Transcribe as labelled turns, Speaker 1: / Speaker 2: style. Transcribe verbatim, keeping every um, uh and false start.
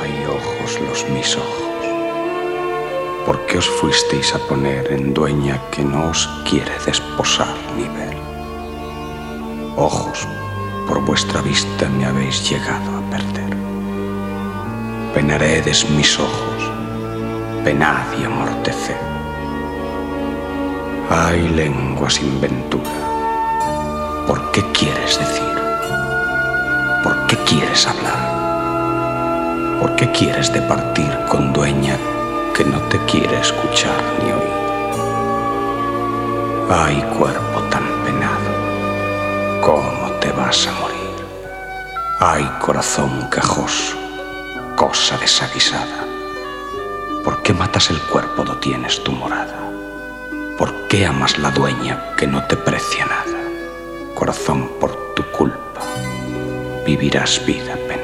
Speaker 1: Ay, ojos los mis ojos, ¿por qué os fuisteis a poner en dueña que no os quiere desposar ni ver? Ojos, por vuestra vista me habéis llegado a perder. Penaredes mis ojos, penad y amorteced. Ay, lengua sin ventura, ¿por qué quieres decir? ¿Por qué quieres hablar? ¿Por qué quieres departir con dueña que no te quiere escuchar ni oír? Ay, cuerpo tan penado, ¿cómo te vas a morir? Ay, corazón quejoso, cosa desaguisada, ¿por qué matas el cuerpo do tienes tu morada? ¿Por qué amas la dueña que no te precia nada? Corazón, por tu culpa vivirás vida penada.